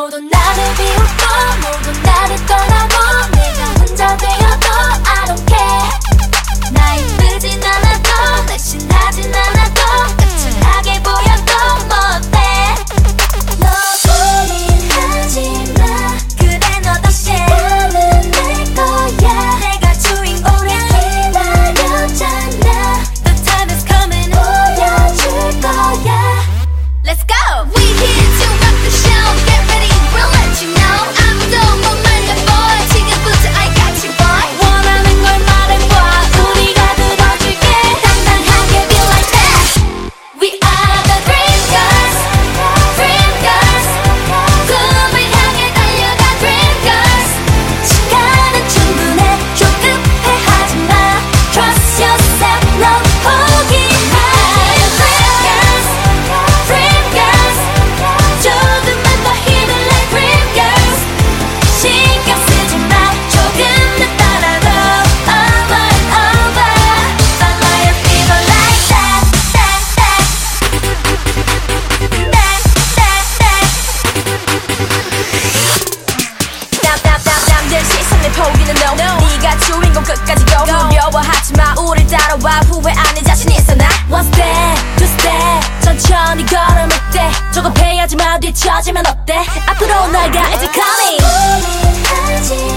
모두 나를 비웃고 모두 나를 떠나고 내가 혼자 되어도 I don't care. 나 이쁘진 않아도 날씬하진 않아도 까칠하게 보여도 뭐 어때. 너뿐인 하지마 그래 너도 share 나는 내 거야 내가 주인공이야 기다렸잖아 The time is coming 보여줄 거야. Let's go! We here to rock the show. Get ready, we'll let you know. 아무도 못 말려 boy. 지금부터 I got you boy. 원하는 걸 말해봐. 우리가 들어줄게. 당당하게 be like that. We are the dream girls. Dream girls. 꿈을 향해 달려가 dream girls. 시간은 충분해. 조급해 하지마. Trust yourself. 너 포기하지 마. Dream girls. 조금만 더 힘을 내 dream girls. 신경 쓰지 마. 조금 더 따라도 over and over. Follow your fever like that, that, that, that, that, that. 남들 시선을 포기는 no. 네가 주인공 끝까지 go. 두려워하지 마. 우릴 따라와. 후회 안 해. 자신 있어 나. One step, two step. 천천히 걸음을 때 조급해하지 마. 뒤처지면 어때. 앞으로 너가 이제 coming.